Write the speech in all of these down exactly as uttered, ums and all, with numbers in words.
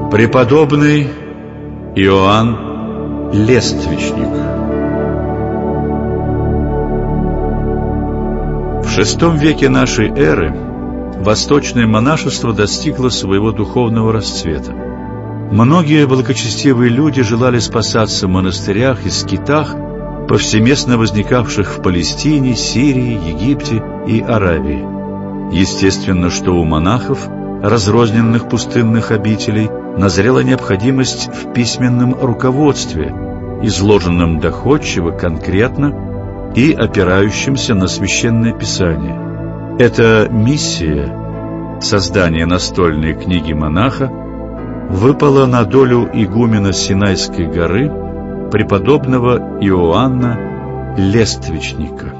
Преподобный Иоанн Лествичник. В шестом веке нашей эры восточное монашество достигло своего духовного расцвета. Многие благочестивые люди желали спасаться в монастырях и скитах, повсеместно возникавших в Палестине, Сирии, Египте и Аравии. Естественно, что у монахов разрозненных пустынных обителей назрела необходимость в письменном руководстве, изложенном доходчиво, конкретно и опирающемся на Священное Писание. Эта миссия, создание настольной книги монаха, выпала на долю игумена Синайской горы, преподобного Иоанна Лествичника.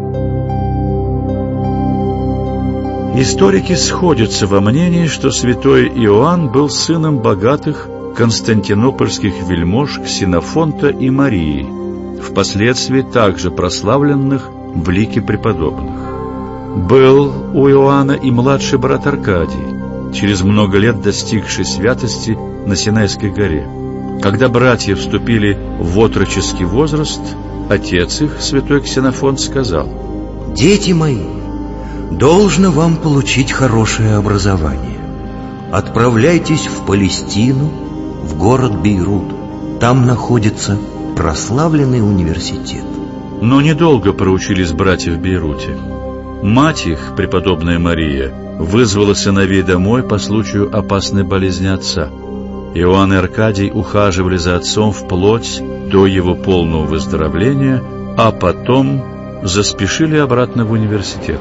Историки сходятся во мнении, что святой Иоанн был сыном богатых константинопольских вельмож Ксенофонта и Марии, впоследствии также прославленных в лике преподобных. Был у Иоанна и младший брат Аркадий, через много лет достигший святости на Синайской горе. Когда братья вступили в отроческий возраст, отец их, святой Ксенофонт, сказал: «Дети мои, должно вам получить хорошее образование. Отправляйтесь в Палестину, в город Бейрут. Там находится прославленный университет». Но недолго проучились братья в Бейруте. Мать их, преподобная Мария, вызвала сыновей домой по случаю опасной болезни отца. Иоанн и Аркадий ухаживали за отцом вплоть до его полного выздоровления, а потом заспешили обратно в университет.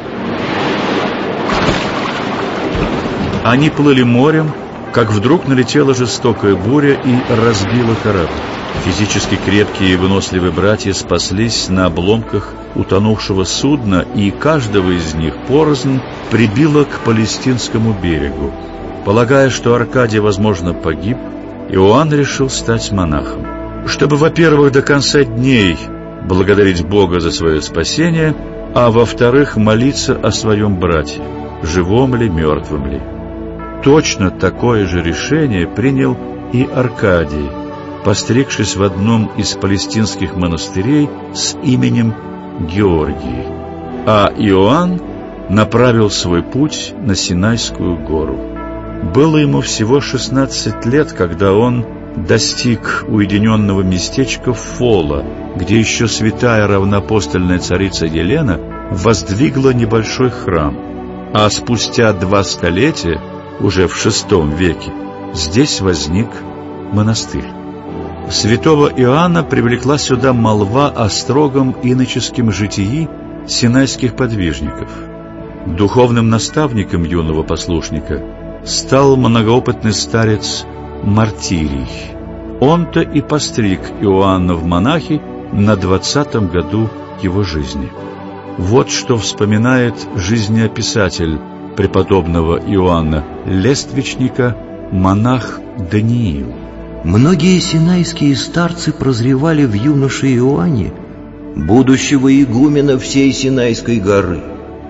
Они плыли морем, как вдруг налетела жестокая буря и разбила корабль. Физически крепкие и выносливые братья спаслись на обломках утонувшего судна, и каждого из них порознь прибило к палестинскому берегу. Полагая, что Аркадий, возможно, погиб, Иоанн решил стать монахом, чтобы, во-первых, до конца дней благодарить Бога за свое спасение, а во-вторых, молиться о своем брате, живом ли, мертвым ли. Точно такое же решение принял и Аркадий, постригшись в одном из палестинских монастырей с именем Георгий, а Иоанн направил свой путь на Синайскую гору. Было ему всего шестнадцать лет, когда он достиг уединенного местечка Фола, где еще святая равноапостольная царица Елена воздвигла небольшой храм, а спустя два столетия, уже в шестом веке, здесь возник монастырь. Святого Иоанна привлекла сюда молва о строгом иноческом житии синайских подвижников. Духовным наставником юного послушника стал многоопытный старец Мартирий. Он-то и постриг Иоанна в монахи на двадцатом году его жизни. Вот что вспоминает жизнеописатель преподобного Иоанна Лествичника, монах Даниил. Многие синайские старцы прозревали в юноше Иоанне будущего игумена всей Синайской горы.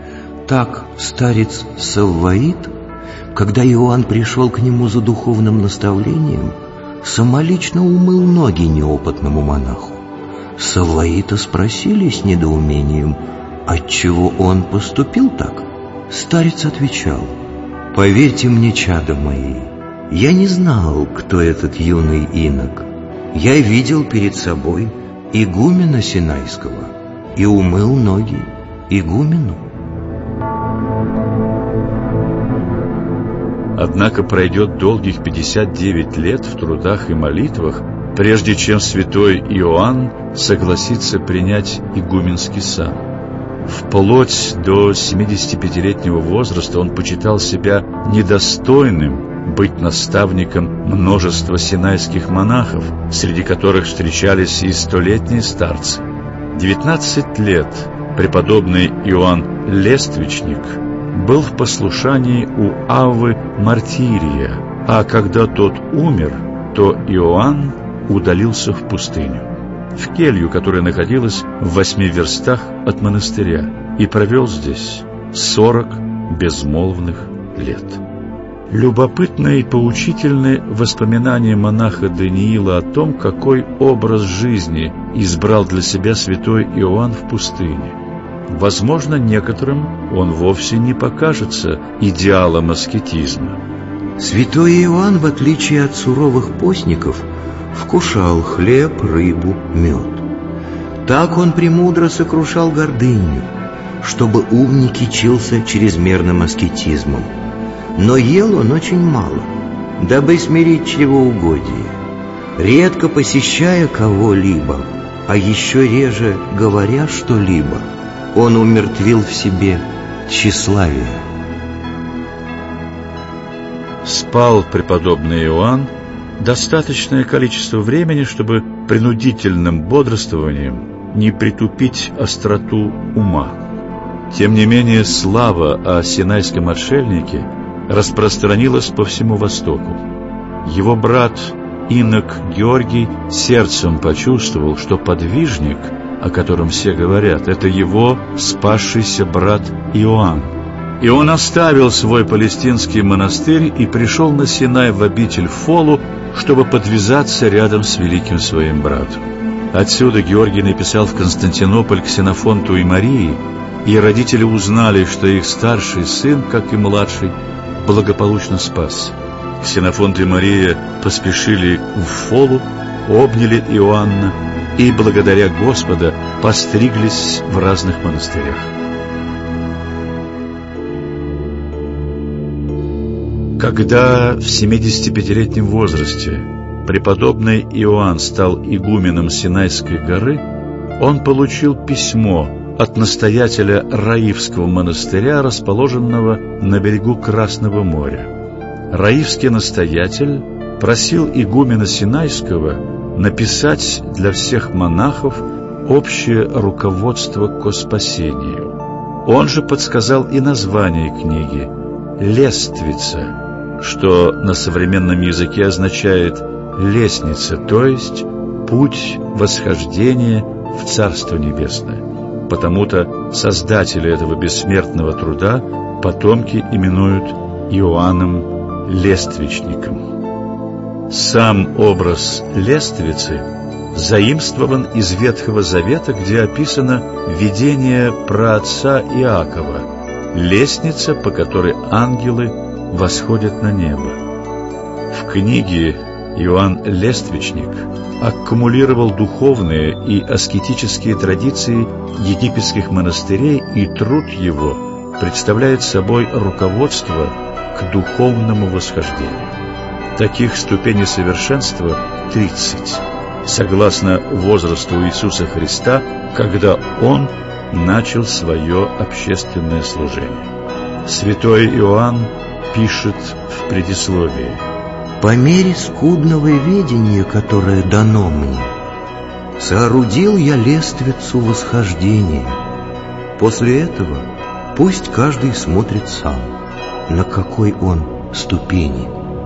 Так старец Савваид, когда Иоанн пришел к нему за духовным наставлением, самолично умыл ноги неопытному монаху. Савваида спросили с недоумением, отчего он поступил так. Старец отвечал: «Поверьте мне, чадо мои, я не знал, кто этот юный инок. Я видел перед собой игумена Синайского и умыл ноги игумену». Однако пройдет долгих пятьдесят девять лет в трудах и молитвах, прежде чем святой Иоанн согласится принять игуменский сан. Вплоть до семидесятипятилетнего возраста он почитал себя недостойным быть наставником множества синайских монахов, среди которых встречались и столетние старцы. Девятнадцать лет преподобный Иоанн Лествичник был в послушании у Аввы Мартирия, а когда тот умер, то Иоанн удалился в пустыню, в келью, которая находилась в восьми верстах от монастыря, и провел здесь сорок безмолвных лет. Любопытны и поучительны воспоминания монаха Даниила о том, какой образ жизни избрал для себя святой Иоанн в пустыне. Возможно, некоторым он вовсе не покажется идеалом аскетизма. Святой Иоанн, в отличие от суровых постников, вкушал хлеб, рыбу, мед. Так он премудро сокрушал гордыню, чтобы ум не кичился чрезмерным аскетизмом. Но ел он очень мало, дабы смирить чревоугодие, редко посещая кого-либо, а еще реже говоря что-либо. Он умертвил в себе тщеславие. Спал преподобный Иоанн достаточное количество времени, чтобы принудительным бодрствованием не притупить остроту ума. Тем не менее, слава о синайском отшельнике распространилась по всему Востоку. Его брат инок Георгий сердцем почувствовал, что подвижник, о котором все говорят, это его спасшийся брат Иоанн. И он оставил свой палестинский монастырь и пришел на Синай в обитель Фолу, чтобы подвязаться рядом с великим своим братом. Отсюда Георгий написал в Константинополь к Ксенофонту и Марии, и родители узнали, что их старший сын, как и младший, благополучно спасся. Ксенофонт и Мария поспешили в Фолу, обняли Иоанна и, благодаря Господа, постриглись в разных монастырях. Когда в семидесятипятилетнем возрасте преподобный Иоанн стал игуменом Синайской горы, он получил письмо от настоятеля Раифского монастыря, расположенного на берегу Красного моря. Раифский настоятель просил игумена Синайского написать для всех монахов общее руководство ко спасению. Он же подсказал и название книги «Лествица», что на современном языке означает «лестница», то есть «путь восхождения в Царство Небесное». Потому-то создатели этого бессмертного труда потомки именуют Иоанном Лествичником. Сам образ лествицы заимствован из Ветхого Завета, где описано видение праотца Иакова, лестница, по которой ангелы восходят на небо. В книге Иоанн Лествичник аккумулировал духовные и аскетические традиции египетских монастырей, и труд его представляет собой руководство к духовному восхождению. Таких ступеней совершенства тридцать, согласно возрасту Иисуса Христа, когда Он начал свое общественное служение. Святой Иоанн пишет в предисловии: «По мере скудного ведения, которое дано мне, соорудил я лествицу восхождения. После этого пусть каждый смотрит сам, на какой он ступени».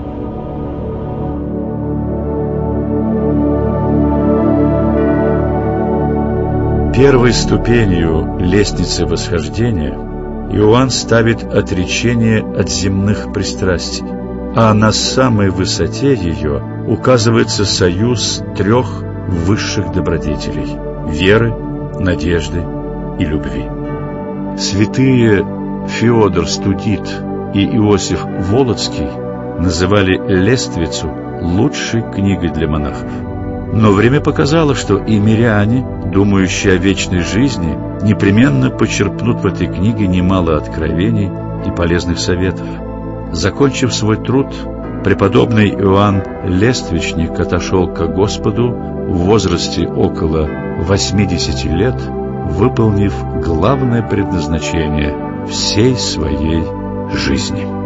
Первой ступенью лестницы восхождения Иоанн ставит отречение от земных пристрастий, а на самой высоте ее указывается союз трех высших добродетелей – веры, надежды и любви. Святые Феодор Студит и Иосиф Волоцкий называли лествицу лучшей книгой для монахов. Но время показало, что и миряне, думающие о вечной жизни, непременно почерпнут в этой книге немало откровений и полезных советов. Закончив свой труд, преподобный Иоанн Лествичник отошел ко Господу в возрасте около восьмидесяти лет, выполнив главное предназначение всей своей жизни.